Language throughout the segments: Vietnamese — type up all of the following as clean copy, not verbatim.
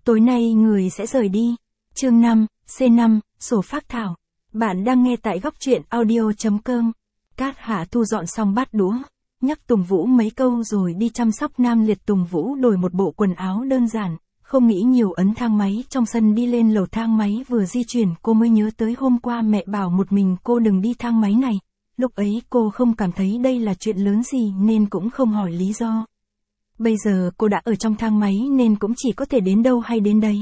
Tối nay người sẽ rời đi. Chương 5, C5, sổ phác thảo. Bạn đang nghe tại góc truyện audio.com. Cát Hạ thu dọn xong bát đũa, nhắc Tùng Vũ mấy câu rồi đi chăm sóc Nam Liệt. Tùng Vũ đổi một bộ quần áo đơn giản, không nghĩ nhiều, ấn thang máy trong sân đi lên lầu. Thang máy vừa di chuyển cô mới nhớ tới hôm qua mẹ bảo một mình cô đừng đi thang máy này. Lúc ấy cô không cảm thấy đây là chuyện lớn gì nên cũng không hỏi lý do. Bây giờ cô đã ở trong thang máy nên cũng chỉ có thể đến đâu hay đến đấy.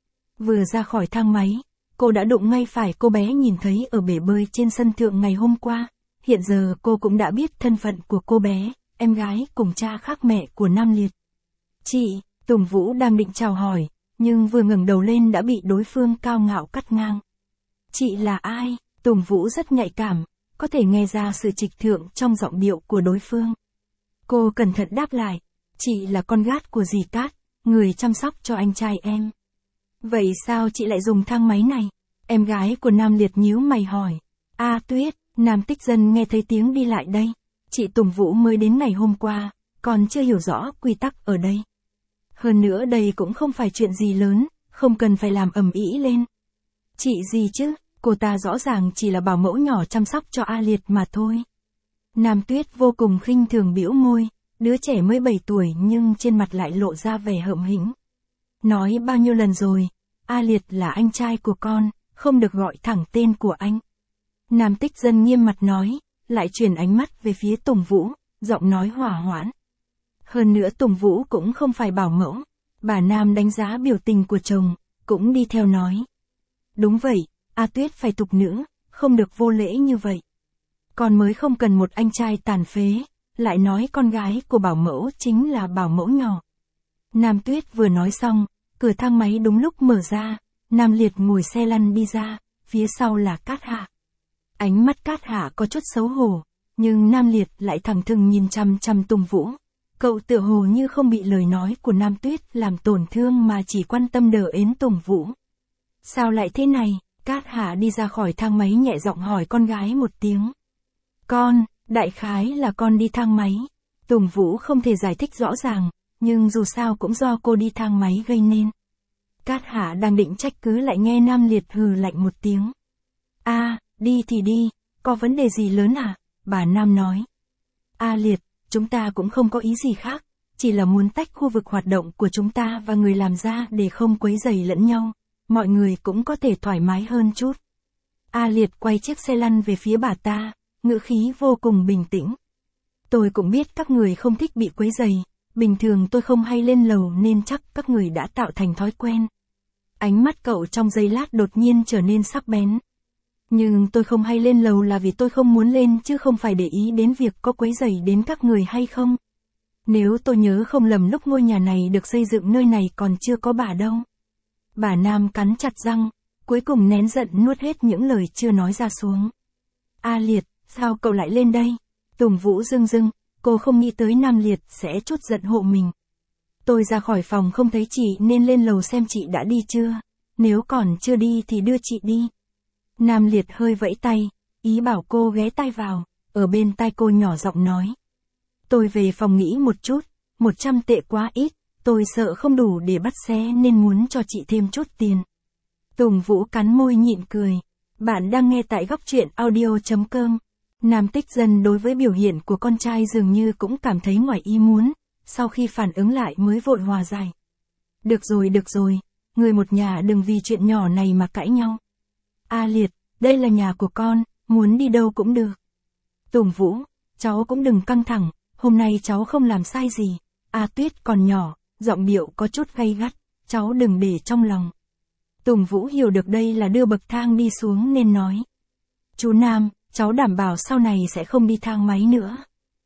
Vừa ra khỏi thang máy, cô đã đụng ngay phải cô bé nhìn thấy ở bể bơi trên sân thượng ngày hôm qua. Hiện giờ cô cũng đã biết thân phận của cô bé, em gái cùng cha khác mẹ của Nam Liệt. Chị, Tùng Vũ đang định chào hỏi, nhưng vừa ngẩng đầu lên đã bị đối phương cao ngạo cắt ngang. Chị là ai? Tùng Vũ rất nhạy cảm, có thể nghe ra sự trịch thượng trong giọng điệu của đối phương. Cô cẩn thận đáp lại, chị là con gát của dì Cát, người chăm sóc cho anh trai em. Vậy sao chị lại dùng thang máy này? Em gái của Nam Liệt nhíu mày hỏi. A Tuyết, Nam Tích Dân nghe thấy tiếng đi lại đây. Chị Tùng Vũ mới đến ngày hôm qua, còn chưa hiểu rõ quy tắc ở đây. Hơn nữa đây cũng không phải chuyện gì lớn, không cần phải làm ầm ĩ lên. Chị gì chứ, cô ta rõ ràng chỉ là bảo mẫu nhỏ chăm sóc cho A Liệt mà thôi. Nam Tuyết vô cùng khinh thường bĩu môi, đứa trẻ mới 7 tuổi nhưng trên mặt lại lộ ra vẻ hậm hĩnh. Nói bao nhiêu lần rồi, A Liệt là anh trai của con, không được gọi thẳng tên của anh. Nam Tích Dân nghiêm mặt nói, lại chuyển ánh mắt về phía Tùng Vũ, giọng nói hỏa hoãn. Hơn nữa Tùng Vũ cũng không phải bảo mẫu. Bà Nam đánh giá biểu tình của chồng, cũng đi theo nói. Đúng vậy, A Tuyết phải tục nữ, không được vô lễ như vậy. Con mới không cần một anh trai tàn phế, lại nói con gái của bảo mẫu chính là bảo mẫu nhỏ. Nam Tuyết vừa nói xong, cửa thang máy đúng lúc mở ra, Nam Liệt ngồi xe lăn đi ra, phía sau là Cát Hạ. Ánh mắt Cát Hạ có chút xấu hổ, nhưng Nam Liệt lại thẳng thừng nhìn chăm chăm Tùng Vũ. Cậu tựa hồ như không bị lời nói của Nam Tuyết làm tổn thương mà chỉ quan tâm đờ ến Tùng Vũ. Sao lại thế này? Cát Hạ đi ra khỏi thang máy nhẹ giọng hỏi con gái một tiếng. Con, đại khái là con đi thang máy. Tùng Vũ không thể giải thích rõ ràng, nhưng dù sao cũng do cô đi thang máy gây nên. Cát Hạ đang định trách cứ lại nghe Nam Liệt hừ lạnh một tiếng. Đi thì đi, có vấn đề gì lớn à? Bà Nam nói. Liệt, chúng ta cũng không có ý gì khác, chỉ là muốn tách khu vực hoạt động của chúng ta và người làm ra để không quấy rầy lẫn nhau, mọi người cũng có thể thoải mái hơn chút. Liệt quay chiếc xe lăn về phía bà ta, ngữ khí vô cùng bình tĩnh. Tôi cũng biết các người không thích bị quấy rầy, bình thường tôi không hay lên lầu nên chắc các người đã tạo thành thói quen. Ánh mắt cậu trong giây lát đột nhiên trở nên sắc bén. Nhưng tôi không hay lên lầu là vì tôi không muốn lên chứ không phải để ý đến việc có quấy rầy đến các người hay không. Nếu tôi nhớ không lầm lúc ngôi nhà này được xây dựng nơi này còn chưa có bà đâu. Bà Nam cắn chặt răng, cuối cùng nén giận nuốt hết những lời chưa nói ra xuống. Liệt, sao cậu lại lên đây? Tùng Vũ rưng rưng, cô không nghĩ tới Nam Liệt sẽ trút giận hộ mình. Tôi ra khỏi phòng không thấy chị nên lên lầu xem chị đã đi chưa. Nếu còn chưa đi thì đưa chị đi. Nam Liệt hơi vẫy tay, ý bảo cô ghé tai vào, ở bên tai cô nhỏ giọng nói. Tôi về phòng nghỉ một chút, 100 tệ quá ít, tôi sợ không đủ để bắt xe nên muốn cho chị thêm chút tiền. Tùng Vũ cắn môi nhịn cười. Bạn đang nghe tại góc truyện audio.com. Nam Tích Dân đối với biểu hiện của con trai dường như cũng cảm thấy ngoài ý muốn, sau khi phản ứng lại mới vội hòa giải. Được rồi, người một nhà đừng vì chuyện nhỏ này mà cãi nhau. Liệt, đây là nhà của con, muốn đi đâu cũng được. Tùng Vũ, cháu cũng đừng căng thẳng, hôm nay cháu không làm sai gì. Tuyết còn nhỏ, giọng điệu có chút gay gắt, cháu đừng để trong lòng. Tùng Vũ hiểu được đây là đưa bậc thang đi xuống nên nói. Chú Nam, cháu đảm bảo sau này sẽ không đi thang máy nữa.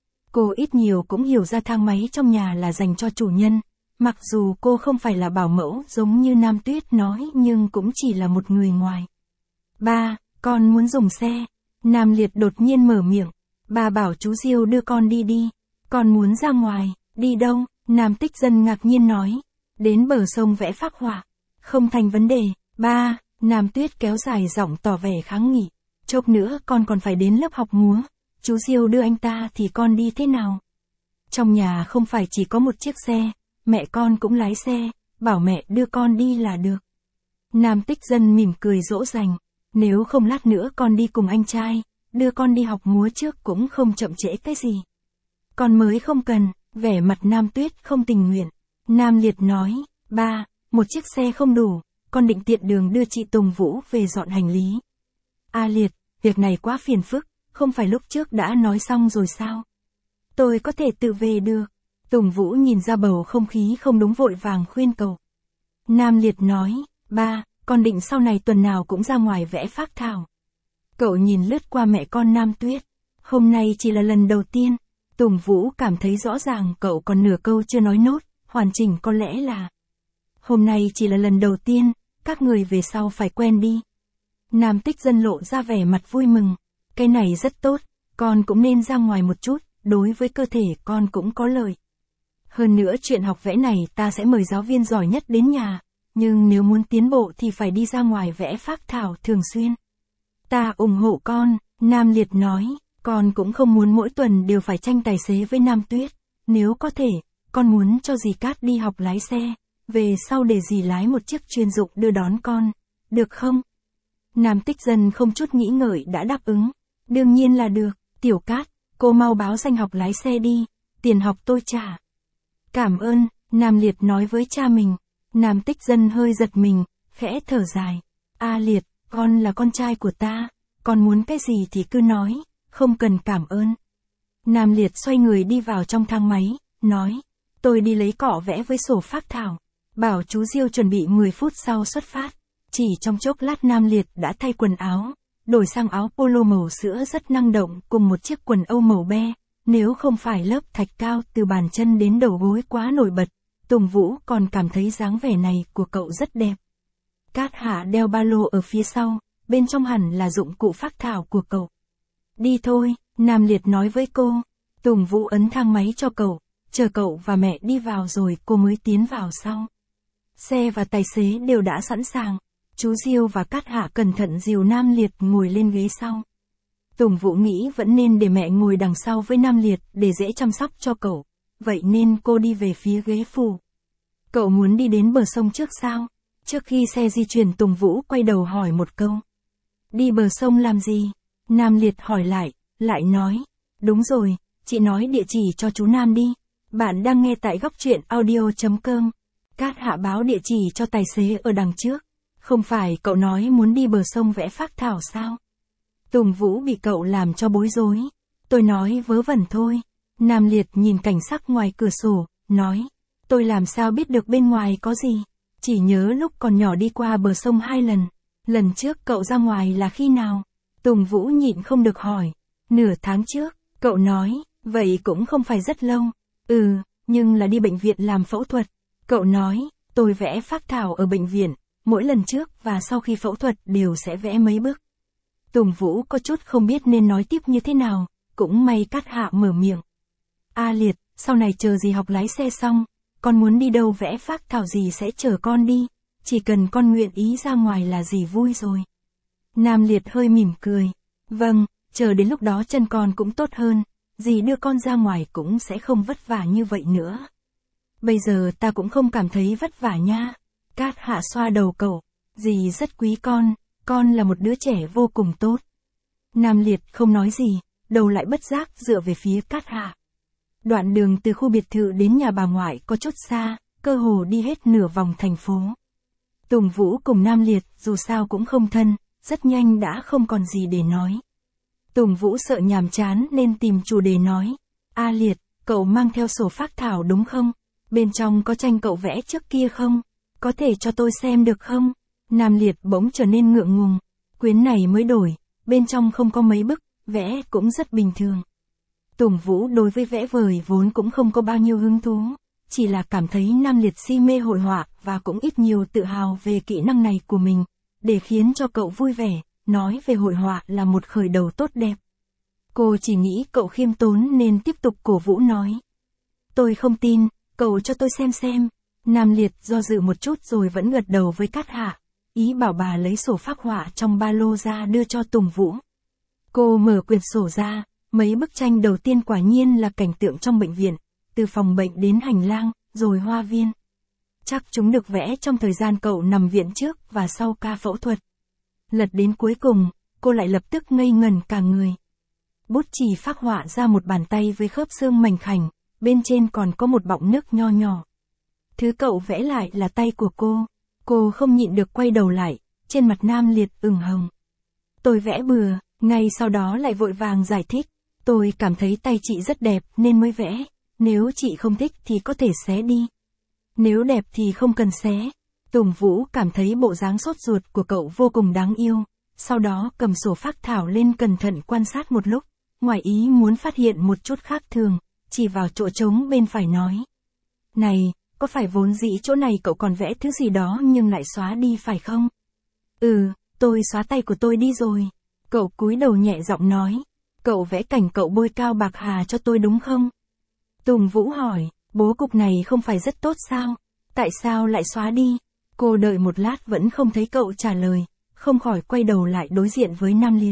Cô ít nhiều cũng hiểu ra thang máy trong nhà là dành cho chủ nhân, mặc dù cô không phải là bảo mẫu giống như Nam Tuyết nói nhưng cũng chỉ là một người ngoài. Ba, con muốn dùng xe. Nam Liệt đột nhiên mở miệng. Ba bảo chú Diêu đưa con đi. Con muốn ra ngoài. Đi đâu? Nam Tích Dân ngạc nhiên nói. Đến bờ sông vẽ phác họa. Không thành vấn đề. Ba, Nam Tuyết kéo dài giọng tỏ vẻ kháng nghị. Chốc nữa con còn phải đến lớp học múa. Chú Diêu đưa anh ta thì con đi thế nào? Trong nhà không phải chỉ có một chiếc xe, mẹ con cũng lái xe, bảo mẹ đưa con đi là được. Nam Tích Dân mỉm cười dỗ dành, nếu không lát nữa con đi cùng anh trai, đưa con đi học múa trước cũng không chậm trễ cái gì. Con mới không cần, vẻ mặt Nam Tuyết không tình nguyện. Nam Liệt nói, ba, một chiếc xe không đủ, con định tiện đường đưa chị Tùng Vũ về dọn hành lý. A Liệt, việc này quá phiền phức, không phải lúc trước đã nói xong rồi sao? Tôi có thể tự về được. Tùng Vũ nhìn ra bầu không khí không đúng vội vàng khuyên cậu. Nam Liệt nói, ba, con định sau này tuần nào cũng ra ngoài vẽ phác thảo. Cậu nhìn lướt qua mẹ con Nam Tuyết. Hôm nay chỉ là lần đầu tiên. Tùng Vũ cảm thấy rõ ràng cậu còn nửa câu chưa nói nốt, hoàn chỉnh có lẽ là hôm nay chỉ là lần đầu tiên, các người về sau phải quen đi. Nam Tích Dân lộ ra vẻ mặt vui mừng. Cái này rất tốt, con cũng nên ra ngoài một chút, đối với cơ thể con cũng có lợi. Hơn nữa chuyện học vẽ này ta sẽ mời giáo viên giỏi nhất đến nhà, nhưng nếu muốn tiến bộ thì phải đi ra ngoài vẽ phác thảo thường xuyên. Ta ủng hộ con, Nam Liệt nói, con cũng không muốn mỗi tuần đều phải tranh tài xế với Nam Tuyết. Nếu có thể, con muốn cho dì Cát đi học lái xe, về sau để dì lái một chiếc chuyên dụng đưa đón con, được không? Nam Tích Dân không chút nghĩ ngợi đã đáp ứng. Đương nhiên là được, Tiểu Cát, cô mau báo danh học lái xe đi, tiền học tôi trả. Cảm ơn, Nam Liệt nói với cha mình. Nam Tích Dân hơi giật mình, khẽ thở dài. A Liệt, con là con trai của ta, con muốn cái gì thì cứ nói, không cần cảm ơn. Nam Liệt xoay người đi vào trong thang máy, nói, tôi đi lấy cọ vẽ với sổ phác thảo, bảo chú Diêu chuẩn bị 10 phút sau xuất phát. Chỉ trong chốc lát Nam Liệt đã thay quần áo, đổi sang áo polo màu sữa rất năng động cùng một chiếc quần âu màu be, nếu không phải lớp thạch cao từ bàn chân đến đầu gối quá nổi bật, Tùng Vũ còn cảm thấy dáng vẻ này của cậu rất đẹp. Cát Hạ đeo ba lô ở phía sau, bên trong hẳn là dụng cụ phác thảo của cậu. Đi thôi, Nam Liệt nói với cô. Tùng Vũ ấn thang máy cho cậu, chờ cậu và mẹ đi vào rồi cô mới tiến vào sau. Xe và tài xế đều đã sẵn sàng. Chú Diêu và Cát Hạ cẩn thận dìu Nam Liệt ngồi lên ghế sau. Tùng Vũ nghĩ vẫn nên để mẹ ngồi đằng sau với Nam Liệt để dễ chăm sóc cho cậu. Vậy nên cô đi về phía ghế phụ. Cậu muốn đi đến bờ sông trước sao? Trước khi xe di chuyển Tùng Vũ quay đầu hỏi một câu. Đi bờ sông làm gì? Nam Liệt hỏi lại nói. Đúng rồi, chị nói địa chỉ cho chú Nam đi. Bạn đang nghe tại góc truyện audio.com. Cát Hạ báo địa chỉ cho tài xế ở đằng trước. Không phải cậu nói muốn đi bờ sông vẽ phác thảo sao? Tùng Vũ bị cậu làm cho bối rối. Tôi nói vớ vẩn thôi. Nam Liệt nhìn cảnh sắc ngoài cửa sổ, nói. Tôi làm sao biết được bên ngoài có gì? Chỉ nhớ lúc còn nhỏ đi qua bờ sông 2 lần. Lần trước cậu ra ngoài là khi nào? Tùng Vũ nhịn không được hỏi. Nửa tháng trước, cậu nói, vậy cũng không phải rất lâu. Nhưng là đi bệnh viện làm phẫu thuật. Cậu nói, tôi vẽ phác thảo ở bệnh viện, mỗi lần trước và sau khi phẫu thuật đều sẽ vẽ mấy bức. Tùng Vũ có chút không biết nên nói tiếp như thế nào, cũng may Cát Hạ mở miệng. A Liệt, sau này chờ gì học lái xe xong, con muốn đi đâu vẽ phác thảo gì sẽ chở con đi, chỉ cần con nguyện ý ra ngoài là dì vui rồi. Nam Liệt hơi mỉm cười. Vâng, chờ đến lúc đó chân con cũng tốt hơn, dì đưa con ra ngoài cũng sẽ không vất vả như vậy nữa. Bây giờ ta cũng không cảm thấy vất vả nha. Cát Hạ xoa đầu cậu. Dì rất quý con là một đứa trẻ vô cùng tốt. Nam Liệt không nói gì, đầu lại bất giác dựa về phía Cát Hạ. Đoạn đường từ khu biệt thự đến nhà bà ngoại có chút xa, cơ hồ đi hết nửa vòng thành phố. Tùng Vũ cùng Nam Liệt dù sao cũng không thân, rất nhanh đã không còn gì để nói. Tùng Vũ sợ nhàm chán nên tìm chủ đề nói. A Liệt, cậu mang theo sổ phác thảo đúng không? Bên trong có tranh cậu vẽ trước kia không? Có thể cho tôi xem được không? Nam Liệt bỗng trở nên ngượng ngùng. Quyển này mới đổi, bên trong không có mấy bức, vẽ cũng rất bình thường. Tùng Vũ đối với vẽ vời vốn cũng không có bao nhiêu hứng thú, chỉ là cảm thấy Nam Liệt si mê hội họa và cũng ít nhiều tự hào về kỹ năng này của mình, để khiến cho cậu vui vẻ, nói về hội họa là một khởi đầu tốt đẹp. Cô chỉ nghĩ cậu khiêm tốn nên tiếp tục cổ vũ nói. Tôi không tin, cậu cho tôi xem. Nam Liệt do dự một chút rồi vẫn gật đầu với Cát Hạ, ý bảo bà lấy sổ phác họa trong ba lô ra đưa cho Tùng Vũ. Cô mở quyển sổ ra, mấy bức tranh đầu tiên quả nhiên là cảnh tượng trong bệnh viện, từ phòng bệnh đến hành lang, rồi hoa viên. Chắc chúng được vẽ trong thời gian cậu nằm viện trước và sau ca phẫu thuật. Lật đến cuối cùng, cô lại lập tức ngây ngần cả người. Bút chì phác họa ra một bàn tay với khớp xương mảnh khảnh, bên trên còn có một bọng nước nho nhỏ. Thứ cậu vẽ lại là tay của cô không nhịn được quay đầu lại, trên mặt Nam Liệt ửng hồng. Tôi vẽ bừa, ngay sau đó lại vội vàng giải thích, tôi cảm thấy tay chị rất đẹp nên mới vẽ, nếu chị không thích thì có thể xé đi. Nếu đẹp thì không cần xé. Tùng Vũ cảm thấy bộ dáng sốt ruột của cậu vô cùng đáng yêu, sau đó cầm sổ phác thảo lên cẩn thận quan sát một lúc, ngoài ý muốn phát hiện một chút khác thường, chỉ vào chỗ trống bên phải nói. Này, có phải vốn dĩ chỗ này cậu còn vẽ thứ gì đó nhưng lại xóa đi phải không? Ừ, tôi xóa tay của tôi đi rồi. Cậu cúi đầu nhẹ giọng nói. Cậu vẽ cảnh cậu bôi cao bạc hà cho tôi đúng không? Tùng Vũ hỏi, bố cục này không phải rất tốt sao? Tại sao lại xóa đi? Cô đợi một lát vẫn không thấy cậu trả lời, không khỏi quay đầu lại đối diện với Nam Liệt.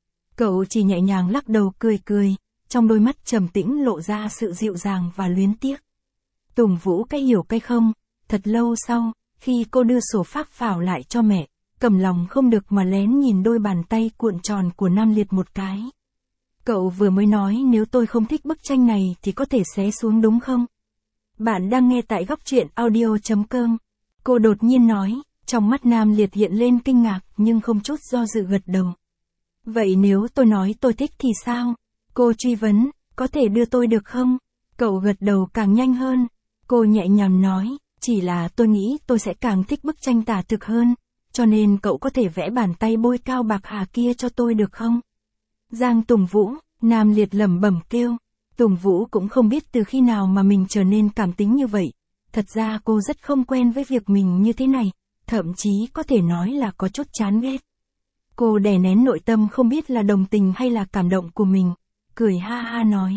Cậu chỉ nhẹ nhàng lắc đầu cười, trong đôi mắt trầm tĩnh lộ ra sự dịu dàng và luyến tiếc. Tùng Vũ cái hiểu cái không, thật lâu sau, khi cô đưa sổ phác phảo lại cho mẹ, cầm lòng không được mà lén nhìn đôi bàn tay cuộn tròn của Nam Liệt một cái. Cậu vừa mới nói nếu tôi không thích bức tranh này thì có thể xé xuống đúng không? Bạn đang nghe tại góc truyện audio.com. Cô đột nhiên nói, trong mắt Nam Liệt hiện lên kinh ngạc nhưng không chút do dự gật đầu. Vậy nếu tôi nói tôi thích thì sao? Cô truy vấn, có thể đưa tôi được không? Cậu gật đầu càng nhanh hơn. Cô nhẹ nhàng nói, chỉ là tôi nghĩ tôi sẽ càng thích bức tranh tả thực hơn, cho nên cậu có thể vẽ bàn tay bôi cao bạc hà kia cho tôi được không? Giang Tùng Vũ, Nam Liệt lẩm bẩm kêu. Tùng Vũ cũng không biết từ khi nào mà mình trở nên cảm tính như vậy. Thật ra cô rất không quen với việc mình như thế này, thậm chí có thể nói là có chút chán ghét. Cô đè nén nội tâm không biết là đồng tình hay là cảm động của mình, cười ha ha nói.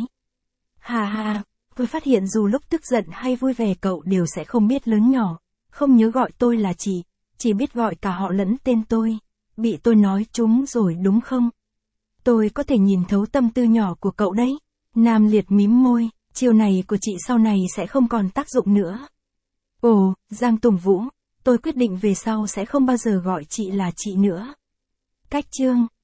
Ha ha, tôi phát hiện dù lúc tức giận hay vui vẻ cậu đều sẽ không biết lớn nhỏ, không nhớ gọi tôi là chị, chỉ biết gọi cả họ lẫn tên tôi. Bị tôi nói trúng rồi đúng không? Tôi có thể nhìn thấu tâm tư nhỏ của cậu đấy. Nam Liệt mím môi, chiêu này của chị sau này sẽ không còn tác dụng nữa. Ồ, Giang Tùng Vũ, tôi quyết định về sau sẽ không bao giờ gọi chị là chị nữa. Cách chương